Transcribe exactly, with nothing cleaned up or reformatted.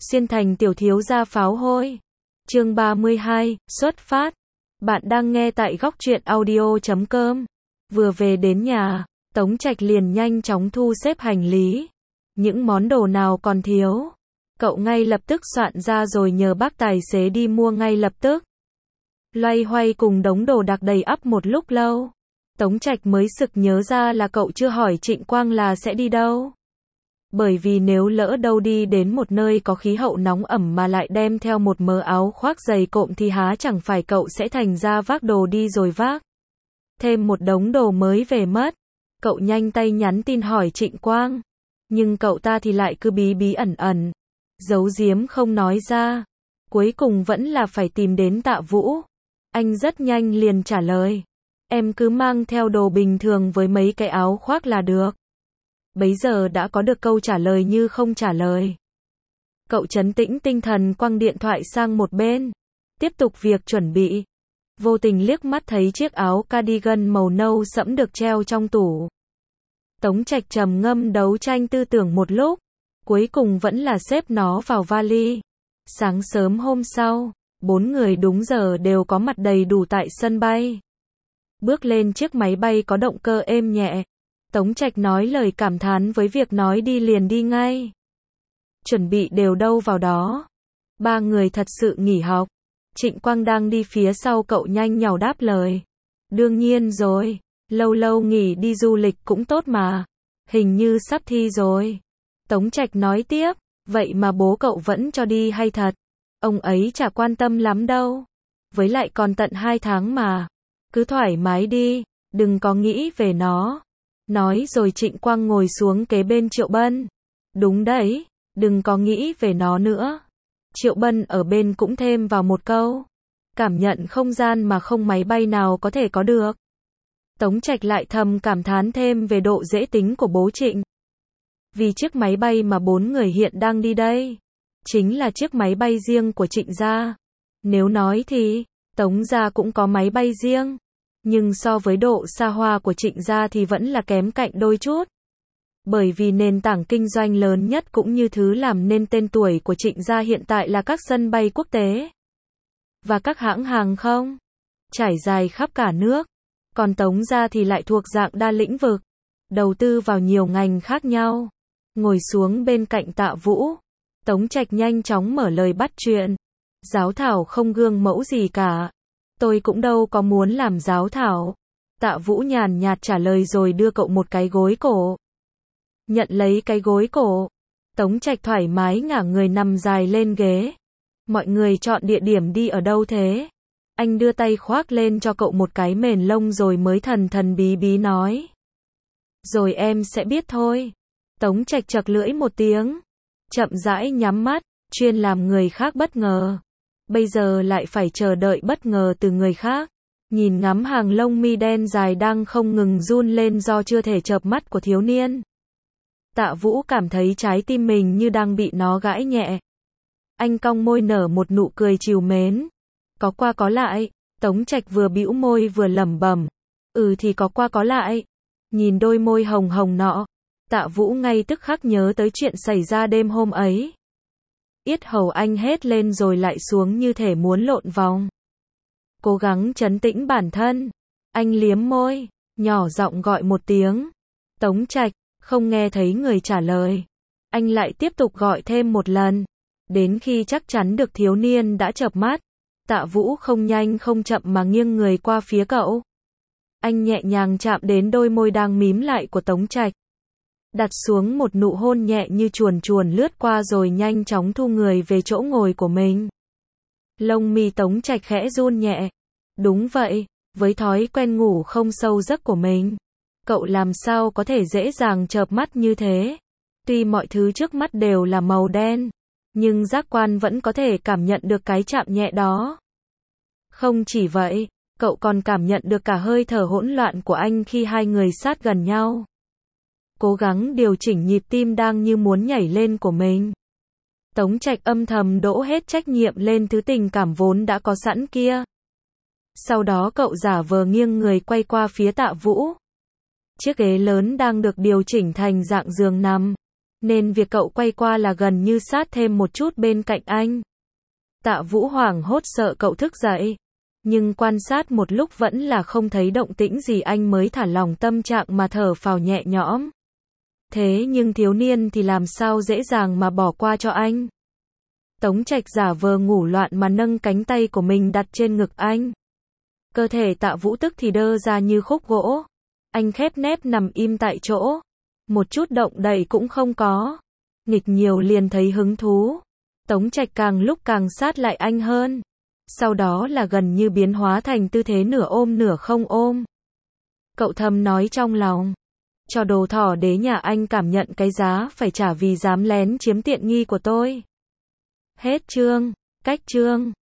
Xuyên thành tiểu thiếu gia pháo hôi. Chương ba mươi hai, xuất phát. Bạn đang nghe tại góc truyện audio chấm com. Vừa về đến nhà, Tống Trạch liền nhanh chóng thu xếp hành lý. Những món đồ nào còn thiếu, cậu ngay lập tức soạn ra rồi nhờ bác tài xế đi mua ngay lập tức. Loay hoay cùng đống đồ đạc đầy ắp một lúc lâu, Tống Trạch mới sực nhớ ra là cậu chưa hỏi Trịnh Quang là sẽ đi đâu. Bởi vì nếu lỡ đâu đi đến một nơi có khí hậu nóng ẩm mà lại đem theo một mớ áo khoác dày cộm thì há chẳng phải cậu sẽ thành ra vác đồ đi rồi vác thêm một đống đồ mới về mất. Cậu nhanh tay nhắn tin hỏi Trịnh Quang, nhưng cậu ta thì lại cứ bí bí ẩn ẩn, giấu giếm không nói ra. Cuối cùng vẫn là phải tìm đến Tạ Vũ. Anh rất nhanh liền trả lời, em cứ mang theo đồ bình thường với mấy cái áo khoác là được. Bấy giờ đã có được câu trả lời như không trả lời. Cậu trấn tĩnh tinh thần quăng điện thoại sang một bên, tiếp tục việc chuẩn bị. Vô tình liếc mắt thấy chiếc áo cardigan màu nâu sẫm được treo trong tủ. Tống Trạch trầm ngâm đấu tranh tư tưởng một lúc, cuối cùng vẫn là xếp nó vào vali. Sáng sớm hôm sau, bốn người đúng giờ đều có mặt đầy đủ tại sân bay. Bước lên chiếc máy bay có động cơ êm nhẹ, Tống Trạch nói lời cảm thán với việc nói đi liền đi ngay. Chuẩn bị đều đâu vào đó. Ba người thật sự nghỉ học. Trịnh Quang đang đi phía sau cậu nhanh nhảu đáp lời. Đương nhiên rồi, lâu lâu nghỉ đi du lịch cũng tốt mà. Hình như sắp thi rồi. Tống Trạch nói tiếp, vậy mà bố cậu vẫn cho đi hay thật? Ông ấy chả quan tâm lắm đâu. Với lại còn tận hai tháng mà. Cứ thoải mái đi, đừng có nghĩ về nó. Nói rồi Trịnh Quang ngồi xuống kế bên Triệu Bân. Đúng đấy, đừng có nghĩ về nó nữa. Triệu Bân ở bên cũng thêm vào một câu. Cảm nhận không gian mà không máy bay nào có thể có được. Tống Trạch lại thầm cảm thán thêm về độ dễ tính của bố Trịnh. Vì chiếc máy bay mà bốn người hiện đang đi đây, chính là chiếc máy bay riêng của Trịnh gia. Nếu nói thì, Tống gia cũng có máy bay riêng. Nhưng so với độ xa hoa của Trịnh gia thì vẫn là kém cạnh đôi chút. Bởi vì nền tảng kinh doanh lớn nhất cũng như thứ làm nên tên tuổi của Trịnh gia hiện tại là các sân bay quốc tế và các hãng hàng không trải dài khắp cả nước. Còn Tống gia thì lại thuộc dạng đa lĩnh vực, đầu tư vào nhiều ngành khác nhau. Ngồi xuống bên cạnh Tạ Vũ, Tống Trạch nhanh chóng mở lời bắt chuyện. Giáo thảo không gương mẫu gì cả. Tôi cũng đâu có muốn làm giáo thảo. Tạ Vũ nhàn nhạt trả lời rồi đưa cậu một cái gối cổ. Nhận lấy cái gối cổ, Tống Trạch thoải mái ngả người nằm dài lên ghế. Mọi người chọn địa điểm đi ở đâu thế? Anh đưa tay khoác lên cho cậu một cái mền lông rồi mới thần thần bí bí nói. Rồi em sẽ biết thôi. Tống Trạch chật lưỡi một tiếng, chậm rãi nhắm mắt, chuyên làm người khác bất ngờ. Bây giờ lại phải chờ đợi bất ngờ từ người khác. Nhìn ngắm hàng lông mi đen dài đang không ngừng run lên do chưa thể chợp mắt của thiếu niên. Tạ Vũ cảm thấy trái tim mình như đang bị nó gãi nhẹ. Anh cong môi nở một nụ cười trìu mến. Có qua có lại. Tống Trạch vừa bĩu môi vừa lẩm bẩm. Ừ thì có qua có lại. Nhìn đôi môi hồng hồng nọ, Tạ Vũ ngay tức khắc nhớ tới chuyện xảy ra đêm hôm ấy. Yết hầu anh hét lên rồi lại xuống như thể muốn lộn vòng. Cố gắng trấn tĩnh bản thân, anh liếm môi, nhỏ giọng gọi một tiếng. Tống Trạch, không nghe thấy người trả lời. Anh lại tiếp tục gọi thêm một lần. Đến khi chắc chắn được thiếu niên đã chợp mắt, Tạ Vũ không nhanh không chậm mà nghiêng người qua phía cậu. Anh nhẹ nhàng chạm đến đôi môi đang mím lại của Tống Trạch. Đặt xuống một nụ hôn nhẹ như chuồn chuồn lướt qua rồi nhanh chóng thu người về chỗ ngồi của mình. Lông mi Tống Trạch khẽ run nhẹ. Đúng vậy, với thói quen ngủ không sâu giấc của mình, cậu làm sao có thể dễ dàng chợp mắt như thế. Tuy mọi thứ trước mắt đều là màu đen, nhưng giác quan vẫn có thể cảm nhận được cái chạm nhẹ đó. Không chỉ vậy, cậu còn cảm nhận được cả hơi thở hỗn loạn của anh khi hai người sát gần nhau. Cố gắng điều chỉnh nhịp tim đang như muốn nhảy lên của mình. Tống Trạch âm thầm đổ hết trách nhiệm lên thứ tình cảm vốn đã có sẵn kia. Sau đó cậu giả vờ nghiêng người quay qua phía Tạ Vũ. Chiếc ghế lớn đang được điều chỉnh thành dạng giường nằm. nên việc cậu quay qua là gần như sát thêm một chút bên cạnh anh. Tạ Vũ hoảng hốt sợ cậu thức dậy, nhưng quan sát một lúc vẫn là không thấy động tĩnh gì, anh mới thả lỏng tâm trạng mà thở phào nhẹ nhõm. Thế nhưng thiếu niên thì làm sao dễ dàng mà bỏ qua cho anh. Tống Trạch giả vờ ngủ loạn mà nâng cánh tay của mình đặt trên ngực anh. Cơ thể Tạ Vũ tức thì đơ ra như khúc gỗ. Anh khép nép nằm im tại chỗ. Một chút động đậy cũng không có. Nghịch nhiều liền thấy hứng thú. Tống Trạch càng lúc càng sát lại anh hơn. Sau đó là gần như biến hóa thành tư thế nửa ôm nửa không ôm. Cậu thầm nói trong lòng. Cho đồ thỏ đế nhà anh cảm nhận cái giá phải trả vì dám lén chiếm tiện nghi của tôi. Hết chương. Cách chương.